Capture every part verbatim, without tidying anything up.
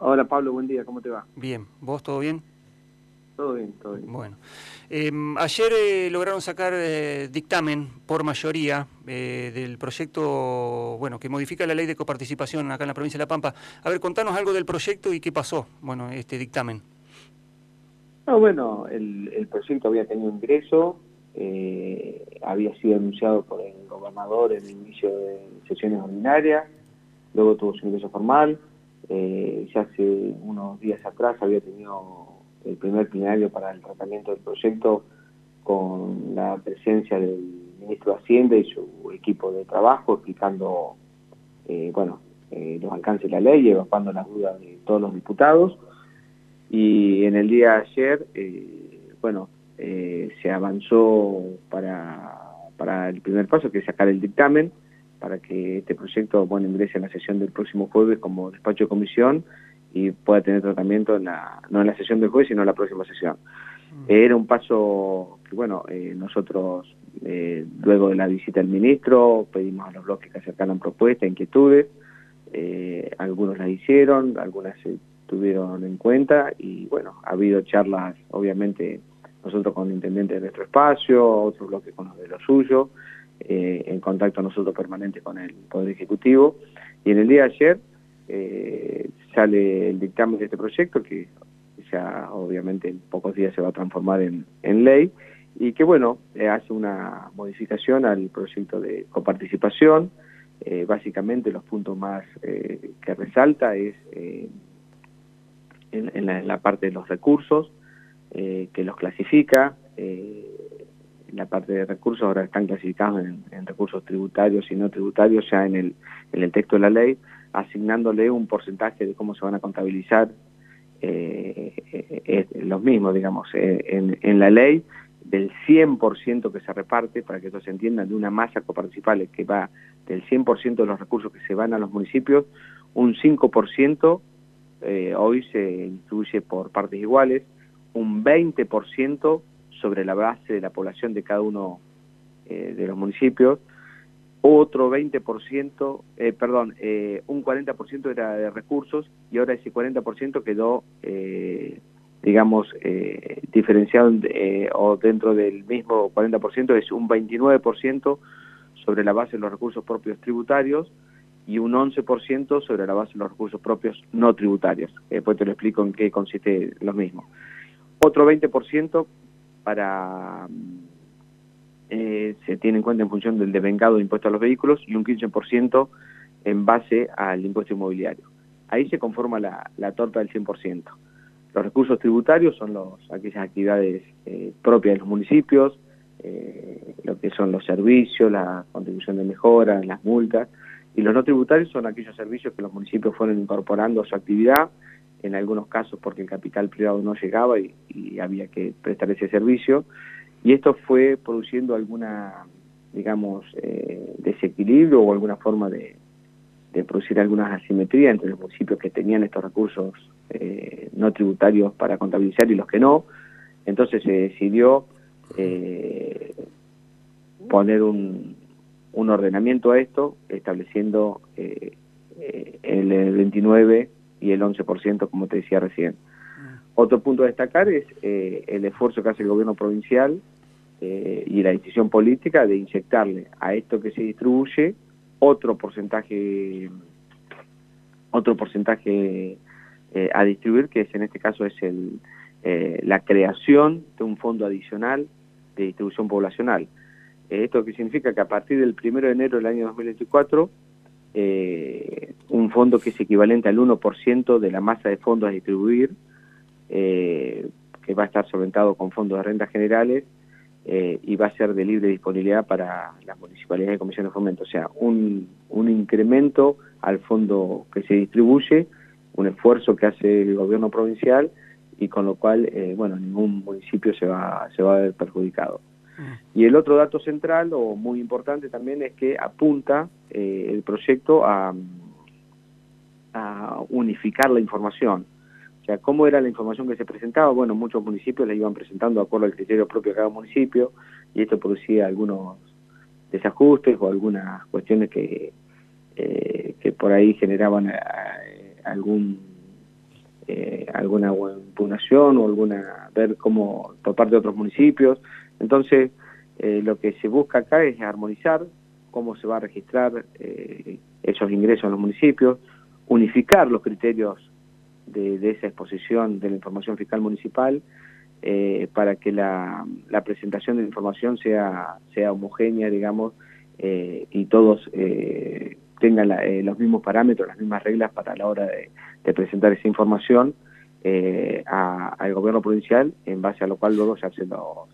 Hola Pablo, buen día, ¿cómo te va? Bien, ¿vos todo bien? Todo bien, todo bien. Bueno. Eh, ayer eh, lograron sacar eh, dictamen por mayoría eh, del proyecto, bueno, que modifica la ley de coparticipación acá en la provincia de La Pampa. A ver, contanos algo del proyecto y qué pasó, bueno, este dictamen. No, bueno, el, el proyecto había tenido ingreso, eh, había sido anunciado por el gobernador en el inicio de sesiones ordinarias, luego tuvo su ingreso formal, eh, ya hace unos días atrás había tenido el primer plenario para el tratamiento del proyecto con la presencia del ministro de Hacienda y su equipo de trabajo explicando, eh, bueno, eh, los alcances de la ley y evacuando las dudas de todos los diputados. Y en el día de ayer, eh, bueno, eh, se avanzó para, para el primer paso, que es sacar el dictamen, para que este proyecto, bueno, ingrese en la sesión del próximo jueves como despacho de comisión y pueda tener tratamiento en la, no en la sesión del jueves, sino en la próxima sesión. Eh, era un paso que, bueno, eh, nosotros, eh, luego de la visita del ministro, pedimos a los bloques que acercaran propuestas, inquietudes, eh, algunos las hicieron, algunas se tuvieron en cuenta y bueno, ha habido charlas, obviamente, nosotros con el intendente de nuestro espacio, otro bloque con los de lo suyo, eh, en contacto nosotros permanente con el Poder Ejecutivo, y en el día de ayer eh, sale el dictamen de este proyecto que ya obviamente en pocos días se va a transformar en, en ley, y que bueno, eh, hace una modificación al proyecto de coparticipación. Eh, básicamente los puntos más eh, que resalta es eh, en, en, la, en la parte de los recursos, eh, que los clasifica. Eh, en la parte de recursos ahora están clasificados en, en recursos tributarios y no tributarios ya en el, en el texto de la ley, asignándole un porcentaje de cómo se van a contabilizar eh, eh, los mismos, digamos, eh, en, en la ley, del cien por ciento que se reparte, para que esto se entienda, de una masa coparticipable que va del cien por ciento de los recursos que se van a los municipios, un cinco por ciento eh, hoy se distribuye por partes iguales, un veinte por ciento sobre la base de la población de cada uno eh, de los municipios, otro veinte por ciento, eh, perdón, eh, un cuarenta por ciento era de recursos y ahora ese cuarenta por ciento quedó, eh, digamos, eh, diferenciado eh, o dentro del mismo cuarenta por ciento es un veintinueve por ciento sobre la base de los recursos propios tributarios y un once por ciento sobre la base de los recursos propios no tributarios. Después te lo explico en qué consiste lo mismo. Otro veinte por ciento para... Eh, se tiene en cuenta en función del devengado de impuesto a los vehículos y un quince por ciento en base al impuesto inmobiliario. Ahí se conforma la, la torta del cien por ciento. Los recursos tributarios son los, aquellas actividades eh, propias de los municipios, eh, lo que son los servicios, la contribución de mejora, las multas, y los no tributarios son aquellos servicios que los municipios fueron incorporando a su actividad, en algunos casos porque el capital privado no llegaba y, y había que prestar ese servicio, y esto fue produciendo alguna, digamos, eh, desequilibrio o alguna forma de, de producir algunas asimetrías entre los municipios que tenían estos recursos eh, no tributarios para contabilizar y los que no. Entonces se decidió eh, poner un, un ordenamiento a esto, estableciendo eh, eh, el veintinueve y el once por ciento, como te decía recién. Otro punto a destacar es eh, el esfuerzo que hace el gobierno provincial eh, y la decisión política de inyectarle a esto que se distribuye otro porcentaje, otro porcentaje eh, a distribuir, que es en este caso es el, eh, la creación de un fondo adicional de distribución poblacional. Eh, esto que significa que a partir del primero de enero del año dos mil veinticuatro, eh, un fondo que es equivalente al uno por ciento de la masa de fondos a distribuir, eh, que va a estar solventado con fondos de rentas generales, eh, y va a ser de libre disponibilidad para las municipalidades y comisiones de fomento. O sea, un, un incremento al fondo que se distribuye, un esfuerzo que hace el gobierno provincial y con lo cual, eh, bueno, ningún municipio se va, se va a ver perjudicado. Y el otro dato central o muy importante también es que apunta eh, el proyecto a, a unificar la información. O sea, ¿cómo era la información que se presentaba? Bueno, muchos municipios la iban presentando de acuerdo al criterio propio de cada municipio y esto producía algunos desajustes o algunas cuestiones que, eh, que por ahí generaban eh, algún, eh, alguna impugnación o alguna, ver cómo por parte de otros municipios. Entonces, eh, lo que se busca acá es armonizar cómo se va a registrar eh, esos ingresos en los municipios, unificar los criterios de, de esa exposición de la información fiscal municipal, eh, para que la, la presentación de la información sea, sea homogénea, digamos, eh, y todos eh, tengan la, eh, los mismos parámetros, las mismas reglas para la hora de, de presentar esa información eh, a, al gobierno provincial, en base a lo cual luego se hacen los,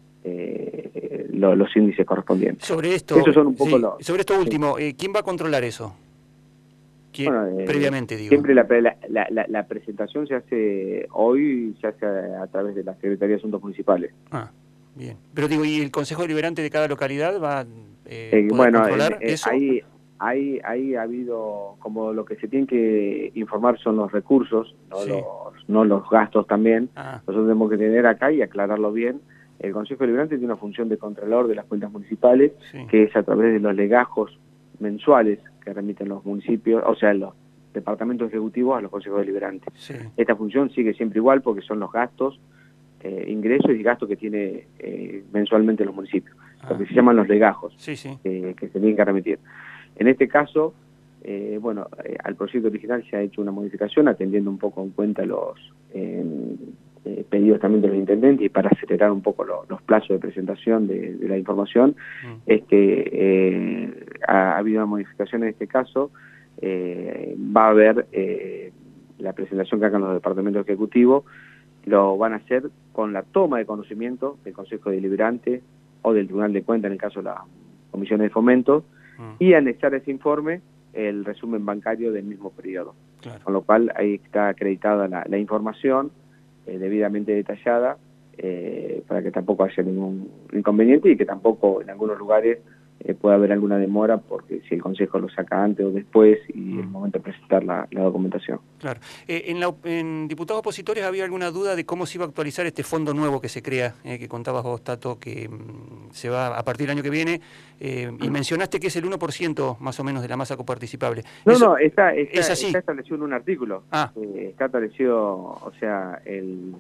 eh, los, los índices correspondientes. Sobre esto, Esos son un poco sí, los, sobre esto último, eh, ¿quién va a controlar eso? Bueno, eh, previamente, digo. Siempre la, la, la, la presentación se hace hoy, se hace a, a través de la Secretaría de Asuntos Municipales. Ah, bien. Pero digo, ¿y el Consejo Deliberante de cada localidad va a eh, eh, poder bueno, controlar eh, eso? Ahí, ahí, ahí ha habido, como lo que se tiene que informar son los recursos, no, Sí. los, no los gastos también. Ah. Nosotros tenemos que tener acá y aclararlo bien. El Consejo Deliberante tiene una función de contralor de las cuentas municipales, Sí. que es a través de los legajos mensuales que remiten los municipios, o sea, los departamentos ejecutivos a los consejos deliberantes. Sí. Esta función sigue siempre igual porque son los gastos, eh, ingresos y gastos que tiene eh, mensualmente los municipios, ah. lo que se llaman los legajos, sí, sí. Eh, que se tienen que remitir. En este caso, eh, bueno, eh, al proyecto original se ha hecho una modificación atendiendo un poco en cuenta los eh, eh, pedidos también de los intendentes y para acelerar un poco lo, los plazos de presentación de, de la información, mm. es que eh, ha, ha habido una modificación en este caso. Eh, va a haber eh, la presentación que hagan los departamentos ejecutivos, lo van a hacer con la toma de conocimiento del Consejo Deliberante o del Tribunal de Cuentas en el caso de las comisiones de fomento, mm. y anexar ese informe el resumen bancario del mismo periodo. Claro. Con lo cual ahí está acreditada la, la información eh, debidamente detallada, eh, para que tampoco haya ningún inconveniente y que tampoco en algunos lugares Eh, puede haber alguna demora porque si el Consejo lo saca antes o después y mm. el momento de presentar la, la documentación. Claro. Eh, en, la, en diputados opositores había alguna duda de cómo se iba a actualizar este fondo nuevo que se crea, eh, que contabas vos, Tato, que mm, se va a partir del año que viene, eh, y mencionaste que es el uno por ciento más o menos de la masa coparticipable. No, Eso, no, está, está, ¿es así? Está establecido en un artículo. Ah. Eh, está establecido, o sea, el,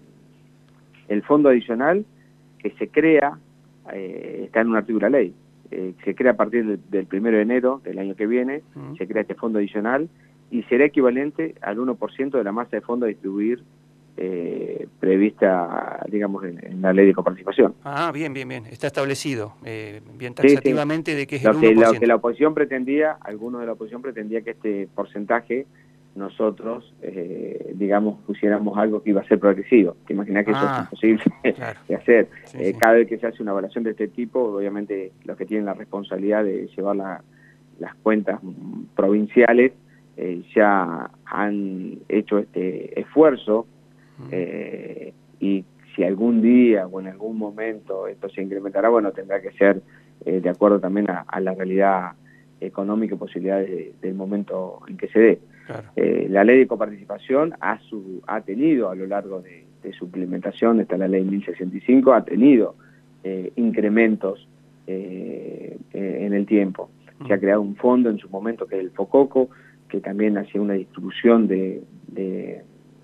el fondo adicional que se crea, eh, está en un artículo de la ley. Eh, se crea a partir del, del primero de enero del año que viene, uh-huh. se crea este fondo adicional y será equivalente al uno por ciento de la masa de fondo a distribuir eh, prevista, digamos, en, en la ley de coparticipación. Ah, bien, bien, bien, está establecido eh, bien taxativamente, sí, sí. de que es lo el uno por ciento. Que, lo que la oposición pretendía, algunos de la oposición pretendía que este porcentaje nosotros, eh, digamos, pusiéramos algo que iba a ser progresivo. Te imaginas que ah, eso es imposible claro. de hacer. Sí, eh, sí. Cada vez que se hace una evaluación de este tipo, obviamente los que tienen la responsabilidad de llevar la, las cuentas provinciales eh, ya han hecho este esfuerzo, eh, y si algún día o en algún momento esto se incrementará, bueno, tendrá que ser eh, de acuerdo también a, a la realidad económica y posibilidades de, del momento en que se dé. Claro. Eh, la ley de coparticipación ha, su, ha tenido a lo largo de, de su implementación, está la ley mil sesenta y cinco, ha tenido eh, incrementos eh, eh, en el tiempo. Mm. Se ha creado un fondo en su momento que es el FOCOCO, que también hacía una distribución de, de,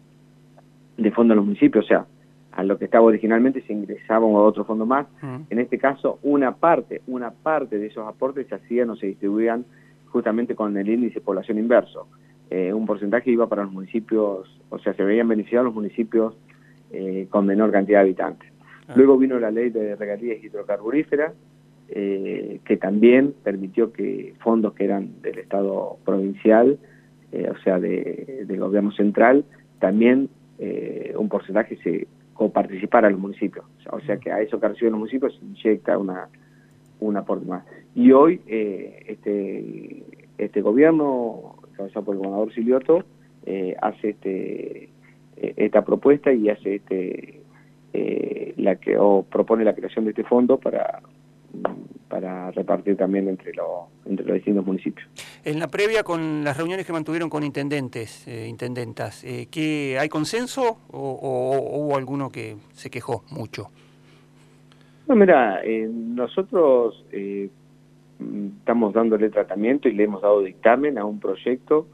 de fondos a los municipios, o sea, a lo que estaba originalmente se ingresaba a otro fondo más. Mm. En este caso, una parte, una parte de esos aportes se hacían o se distribuían justamente con el índice de población inverso. Eh, un porcentaje iba para los municipios, o sea, se veían beneficiados los municipios eh, con menor cantidad de habitantes. Ah. Luego vino la ley de regalías hidrocarburíferas, eh, que también permitió que fondos que eran del Estado provincial, eh, o sea, de, del gobierno central, también eh, un porcentaje se coparticipara a los municipios. O sea, o sea, que a eso que reciben los municipios se inyecta una, un aporte más. Y hoy eh, este, este gobierno, cabezado por el gobernador Silioto, eh, hace este, eh, esta propuesta y hace este, eh, la que, o propone la creación de este fondo para, para repartir también entre, lo, entre los distintos municipios. En la previa, con las reuniones que mantuvieron con intendentes, eh, intendentas, eh, ¿qué, ¿hay consenso o, o, o hubo alguno que se quejó mucho? No, mira, eh, nosotros eh, estamos dándole tratamiento y le hemos dado dictamen a un proyecto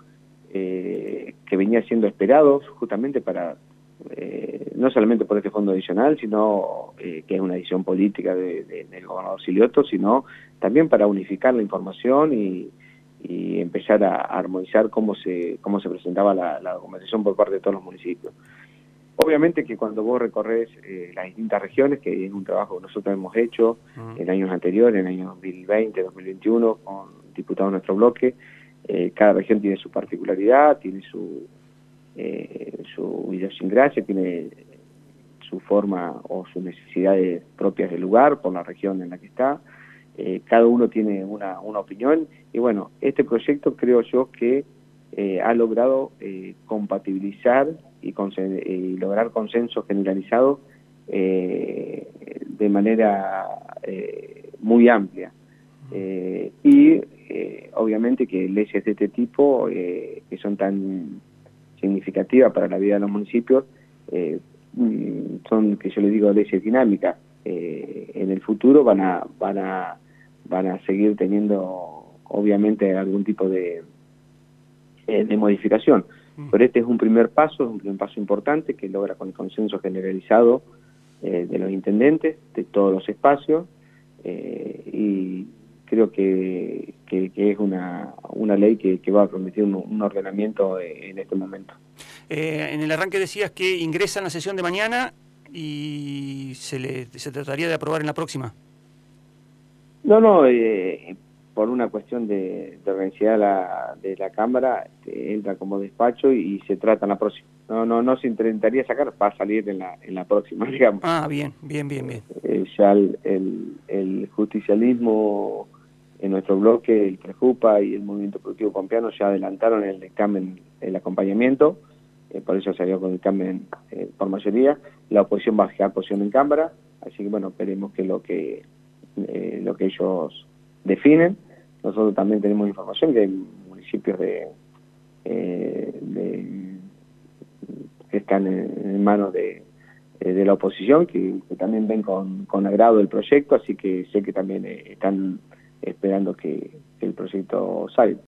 eh, que venía siendo esperado justamente para, eh, no solamente por este fondo adicional, sino eh, que es una decisión política de, de, del gobernador Silioto, sino también para unificar la información y, y empezar a, a armonizar cómo se, cómo se presentaba la, la documentación por parte de todos los municipios. Obviamente que cuando vos recorres eh, las distintas regiones, que es un trabajo que nosotros hemos hecho uh-huh. en años anteriores, en años dos mil veinte, dos mil veintiuno, con diputados de nuestro bloque, eh, cada región tiene su particularidad, tiene su, eh, su idiosincrasia, tiene su forma o sus necesidades propias del lugar, por la región en la que está. Eh, cada uno tiene una, una opinión, y bueno, este proyecto creo yo que eh, ha logrado eh, compatibilizar y, y lograr consenso generalizado eh, de manera eh, muy amplia. Eh, y eh, obviamente que leyes de este tipo, eh, que son tan significativas para la vida de los municipios, eh, son, que yo les digo, leyes dinámicas. Eh, en el futuro van a, van a, van a seguir teniendo obviamente algún tipo de, eh, de modificación. Pero este es un primer paso, es un primer paso importante que logra con el consenso generalizado eh, de los intendentes, de todos los espacios, eh, y creo que, que, que es una, una ley que, que va a permitir un, un ordenamiento en este momento. Eh, en el arranque decías que ingresa en la sesión de mañana y se, le, se trataría de aprobar en la próxima. No, no, eh, por una cuestión de, de organicidad de la, de la Cámara, este, entra como despacho y, y se trata en la próxima. No, no, no se intentaría sacar, va a salir en la, en la próxima, digamos. Ah, bien, bien, bien, bien. Eh, ya el, el, el justicialismo en nuestro bloque, el Prejupa y el Movimiento Productivo Pampeano ya adelantaron el dictamen, el acompañamiento, eh, por eso salió con el dictamen eh, por mayoría. La oposición va a fijar posición en Cámara, así que bueno, esperemos que lo que, eh, lo que ellos definen. Nosotros también tenemos información que hay municipios de, eh, de que están en, en manos de, de la oposición, que, que también ven con, con agrado el proyecto, así que sé que también eh, están esperando que, que el proyecto salga.